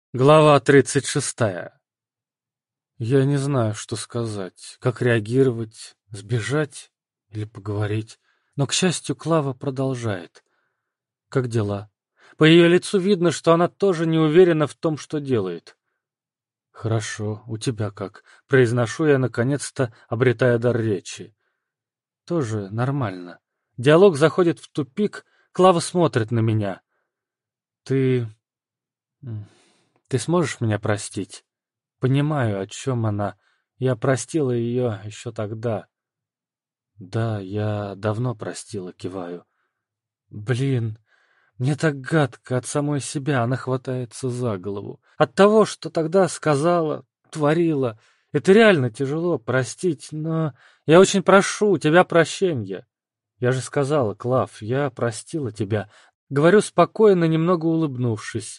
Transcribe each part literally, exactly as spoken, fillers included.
Глава тридцать шестая. Я не знаю, что сказать, как реагировать, сбежать или поговорить. Но, к счастью, Клава продолжает. Как дела? По ее лицу видно, что она тоже не уверена в том, что делает. Хорошо, у тебя как? Произношу я, наконец-то, обретая дар речи. Тоже нормально. Диалог заходит в тупик, Клава смотрит на меня. Ты... м, Ты сможешь меня простить? Понимаю, о чем она. Я простила ее еще тогда. Да, я давно простила, киваю. Блин, мне так гадко от самой себя, она хватается за голову. От того, что тогда сказала, творила. Это реально тяжело простить, но я очень прошу у тебя прощения. Я же сказала, Клав, я простила тебя. Говорю спокойно, немного улыбнувшись.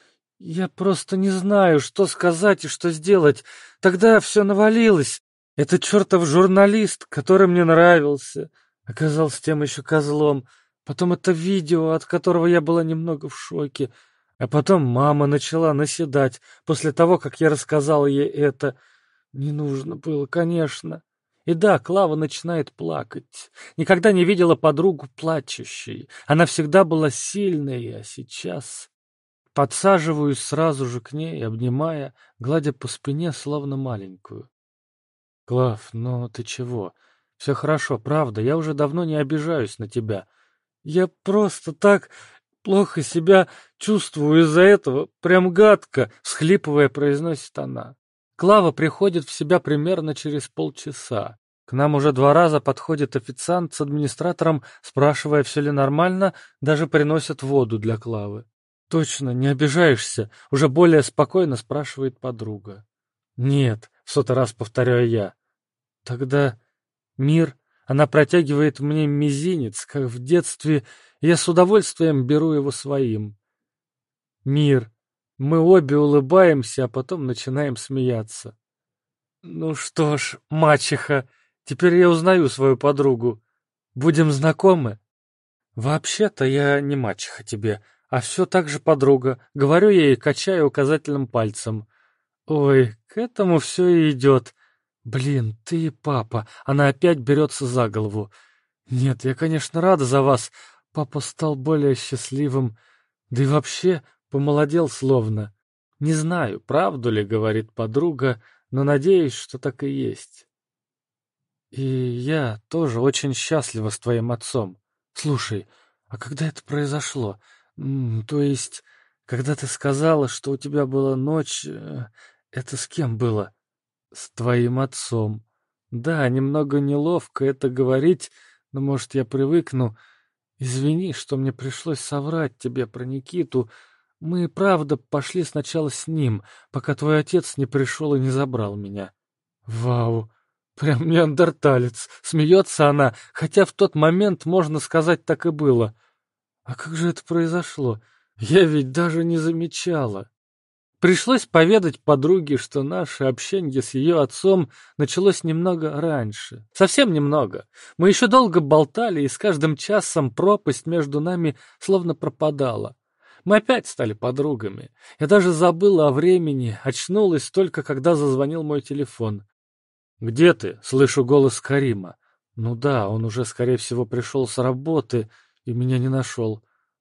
Я просто не знаю, что сказать и что сделать. Тогда все навалилось. Этот чертов журналист, который мне нравился, оказался тем еще козлом. Потом это видео, от которого я была немного в шоке. А потом мама начала наседать после того, как я рассказал ей это. Не нужно было, конечно. И да, Клава начинает плакать. Никогда не видела подругу плачущей. Она всегда была сильной, а сейчас... Подсаживаюсь сразу же к ней, обнимая, гладя по спине, словно маленькую. «Клав, ну ты чего? Все хорошо, правда, я уже давно не обижаюсь на тебя. Я просто так плохо себя чувствую из-за этого, прям гадко», — всхлипывая, произносит она. Клава приходит в себя примерно через полчаса. К нам уже два раза подходит официант с администратором, спрашивая, все ли нормально, даже приносят воду для Клавы. «Точно, не обижаешься?» — уже более спокойно спрашивает подруга. «Нет», — в сотый раз повторяю я. «Тогда мир...» Она протягивает мне мизинец, как в детстве, и я с удовольствием беру его своим. «Мир...» Мы обе улыбаемся, а потом начинаем смеяться. «Ну что ж, мачеха, теперь я узнаю свою подругу. Будем знакомы?» «Вообще-то я не мачеха тебе, а все так же подруга», — говорю ей и качаю указательным пальцем. «Ой, к этому все и идет. Блин, ты и папа». Она опять берется за голову. «Нет, я, конечно, рада за вас. Папа стал более счастливым. Да и вообще помолодел словно. Не знаю, правду ли, — говорит подруга, — но надеюсь, что так и есть. И я тоже очень счастлива с твоим отцом. Слушай, а когда это произошло? М, то есть, когда ты сказала, что у тебя была ночь, э, это с кем было? С твоим отцом. Да, немного неловко это говорить, но, может, я привыкну. Извини, что мне пришлось соврать тебе про Никиту. Мы, правда, пошли сначала с ним, пока твой отец не пришел и не забрал меня. Вау! Прям неандерталец. Смеется она, хотя в тот момент, можно сказать, так и было. А как же это произошло? Я ведь даже не замечала. Пришлось поведать подруге, что наше общение с ее отцом началось немного раньше. Совсем немного. Мы еще долго болтали, и с каждым часом пропасть между нами словно пропадала. Мы опять стали подругами. Я даже забыла о времени, очнулась только, когда зазвонил мой телефон. «Где ты?» — слышу голос Карима. Ну да, он уже, скорее всего, пришел с работы и меня не нашел.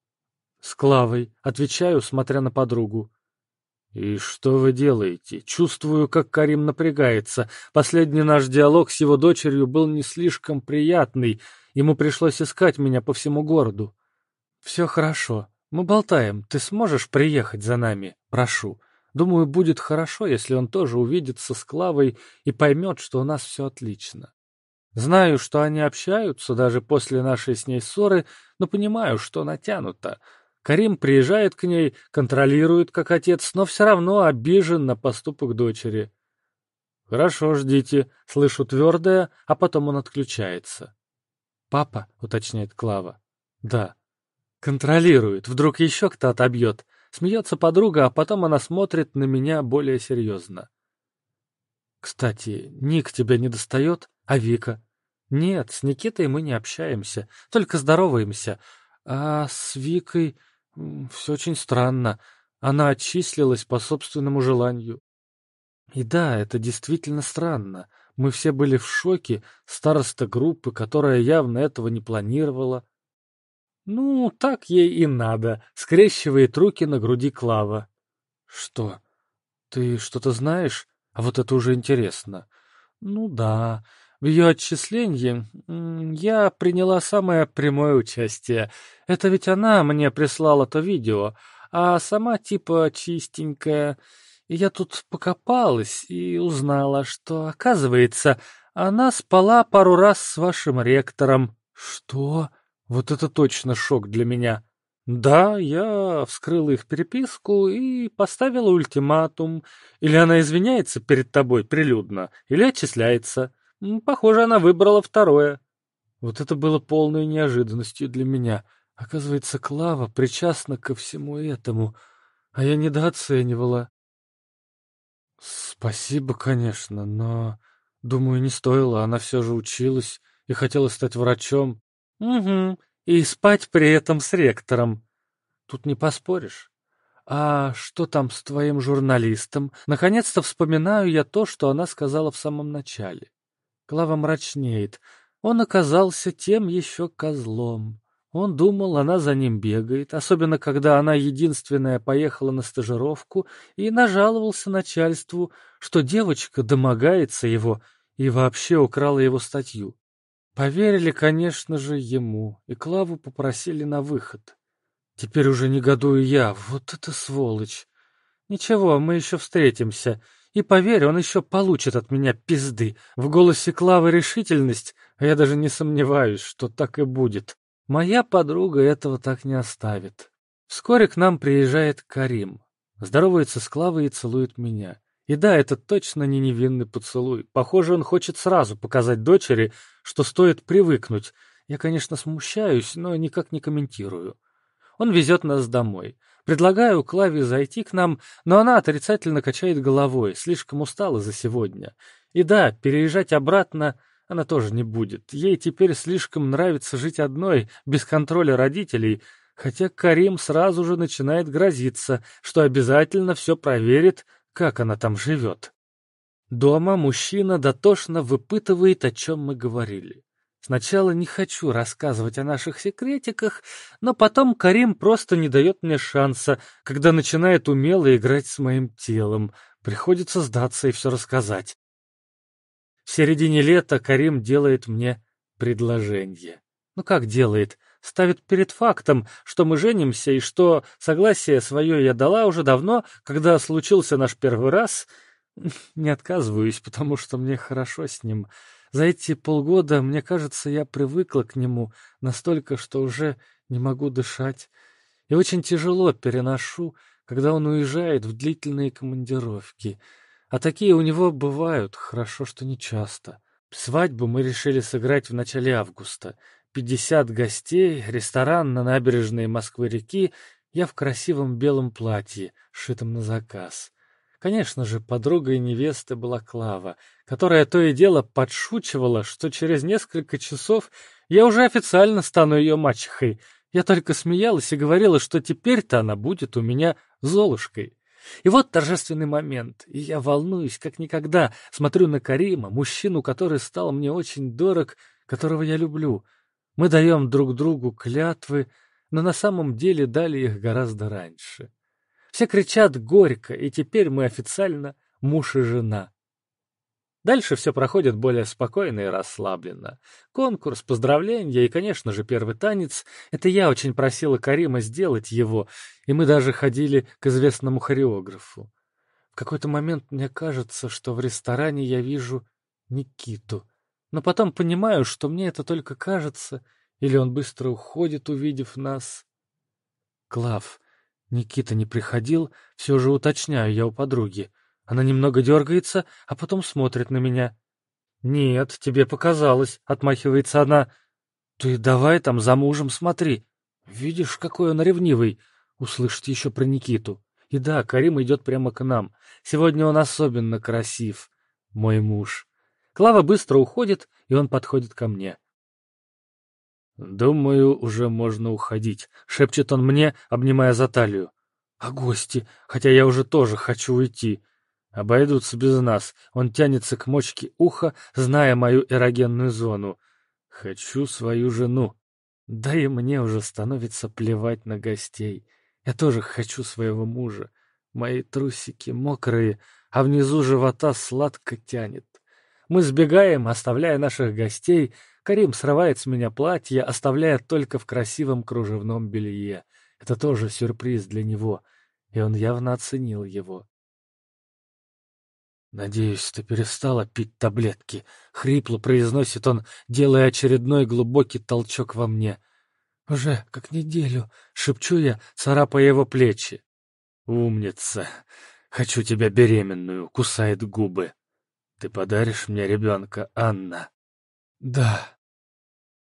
«С Клавой», — отвечаю, смотря на подругу. «И что вы делаете?» Чувствую, как Карим напрягается. Последний наш диалог с его дочерью был не слишком приятный. Ему пришлось искать меня по всему городу. «Все хорошо. Мы болтаем. Ты сможешь приехать за нами? Прошу. Думаю, будет хорошо, если он тоже увидится с Клавой и поймет, что у нас все отлично. Знаю, что они общаются даже после нашей с ней ссоры, но понимаю, что натянуто. Карим приезжает к ней, контролирует как отец, но все равно обижен на поступок дочери. «Хорошо, ждите», — слышу твердое, а потом он отключается. «Папа», — уточняет Клава. «Да». Контролирует, вдруг еще кто отобьет. Смеется подруга, а потом она смотрит на меня более серьезно. «Кстати, Ник тебя не достает? А Вика?» «Нет, с Никитой мы не общаемся, только здороваемся. А с Викой все очень странно. Она отчислилась по собственному желанию. И да, это действительно странно. Мы все были в шоке, староста группы, которая явно этого не планировала. Ну, так ей и надо, скрещивает руки на груди Клава. Что? Ты что-то знаешь? А вот это уже интересно. Ну да, в ее отчислении м, я приняла самое прямое участие. Это ведь она мне прислала то видео, а сама типа чистенькая. И я тут покопалась и узнала, что, оказывается, она спала пару раз с вашим ректором. Что? Вот это точно шок для меня. Да, я вскрыла их переписку и поставила ультиматум. Или она извиняется перед тобой прилюдно, или отчисляется. М, Похоже, она выбрала второе. Вот это было полной неожиданностью для меня. Оказывается, Клава причастна ко всему этому, а я недооценивала. Спасибо, конечно, но, думаю, не стоило. Она все же училась и хотела стать врачом. Угу, и спать при этом с ректором. Тут не поспоришь. А что там с твоим журналистом? Наконец-то вспоминаю я то, что она сказала в самом начале. Клава мрачнеет. Он оказался тем еще козлом. Он думал, она за ним бегает, особенно когда она единственная поехала на стажировку, и нажаловался начальству, что девочка домогается его и вообще украла его статью. Поверили, конечно же, ему, и Клаву попросили на выход. Теперь уже негодую я, вот это сволочь. Ничего, мы еще встретимся. И поверь, он еще получит от меня пизды. В голосе Клавы решительность, а я даже не сомневаюсь, что так и будет. Моя подруга этого так не оставит. Вскоре к нам приезжает Карим. Здоровается с Клавой и целует меня. И да, это точно не невинный поцелуй. Похоже, он хочет сразу показать дочери, что стоит привыкнуть. Я, конечно, смущаюсь, но никак не комментирую. Он везет нас домой. Предлагаю Клаве зайти к нам, но она отрицательно качает головой, слишком устала за сегодня. И да, переезжать обратно она тоже не будет. Ей теперь слишком нравится жить одной, без контроля родителей, хотя Карим сразу же начинает грозиться, что обязательно все проверит, как она там живет. Дома мужчина дотошно выпытывает, о чем мы говорили. Сначала не хочу рассказывать о наших секретиках, но потом Карим просто не дает мне шанса, когда начинает умело играть с моим телом. Приходится сдаться и все рассказать. В середине лета Карим делает мне предложение. Ну как делает? Ставит перед фактом, что мы женимся и что согласие свое я дала уже давно, когда случился наш первый раз. Не отказываюсь, потому что мне хорошо с ним. За эти полгода, мне кажется, я привыкла к нему настолько, что уже не могу дышать. И очень тяжело переношу, когда он уезжает в длительные командировки. А такие у него бывают, хорошо, что не часто. Свадьбу мы решили сыграть в начале августа. Пятьдесят гостей, ресторан на набережной Москвы-реки, я в красивом белом платье, сшитом на заказ. Конечно же, подругой невесты была Клава, которая то и дело подшучивала, что через несколько часов я уже официально стану ее мачехой. Я только смеялась и говорила, что теперь-то она будет у меня Золушкой. И вот торжественный момент, и я волнуюсь как никогда, смотрю на Карима, мужчину, который стал мне очень дорог, которого я люблю. Мы даем друг другу клятвы, но на самом деле дали их гораздо раньше. Все кричат горько, и теперь мы официально муж и жена. Дальше все проходит более спокойно и расслабленно. Конкурс, поздравления и, конечно же, первый танец. Это я очень просила Карима сделать его, и мы даже ходили к известному хореографу. В какой-то момент мне кажется, что в ресторане я вижу Никиту. Но потом понимаю, что мне это только кажется, или он быстро уходит, увидев нас. Клав, Никита не приходил, все же уточняю я у подруги. Она немного дергается, а потом смотрит на меня. «Нет, тебе показалось», — отмахивается она. «Ты давай там за мужем смотри. Видишь, какой он ревнивый», — услышать еще про Никиту. И да, Карим идет прямо к нам. Сегодня он особенно красив, мой муж. Клава быстро уходит, и он подходит ко мне. «Думаю, уже можно уходить», — шепчет он мне, обнимая за талию. А гости? Хотя я уже тоже хочу уйти. Обойдутся без нас. Он тянется к мочке уха, зная мою эрогенную зону. Хочу свою жену. Да и мне уже становится плевать на гостей. Я тоже хочу своего мужа. Мои трусики мокрые, а внизу живота сладко тянет. Мы сбегаем, оставляя наших гостей. Карим срывает с меня платье, оставляя только в красивом кружевном белье. Это тоже сюрприз для него, и он явно оценил его. «Надеюсь, ты перестала пить таблетки», — хрипло произносит он, делая очередной глубокий толчок во мне. «Уже как неделю», — шепчу я, царапая его плечи. «Умница! Хочу тебя беременную», — кусает губы. «Ты подаришь мне ребенка, Анна?» «Да».